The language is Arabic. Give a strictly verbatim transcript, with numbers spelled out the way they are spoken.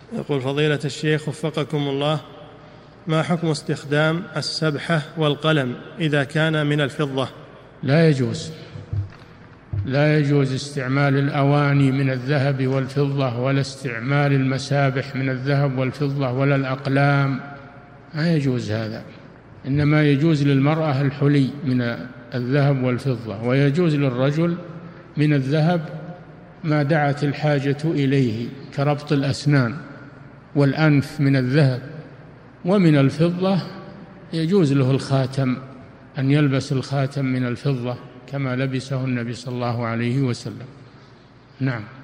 يقول فضيلة الشيخ وفقكم الله، ما حكم استخدام السبحة والقلم إذا كان من الفضة؟ لا يجوز لا يجوز استعمال الأواني من الذهب والفضة، ولا استعمال المسابح من الذهب والفضة، ولا الأقلام، ما يجوز هذا. إنما يجوز للمرأة الحلي من الذهب والفضة، ويجوز للرجل من الذهب ما دعت الحاجة إليه كربط الأسنان والأنف من الذهب، ومن الفضة يجوز له الخاتم، أن يلبس الخاتم من الفضة كما لبسه النبي صلى الله عليه وسلم. نعم.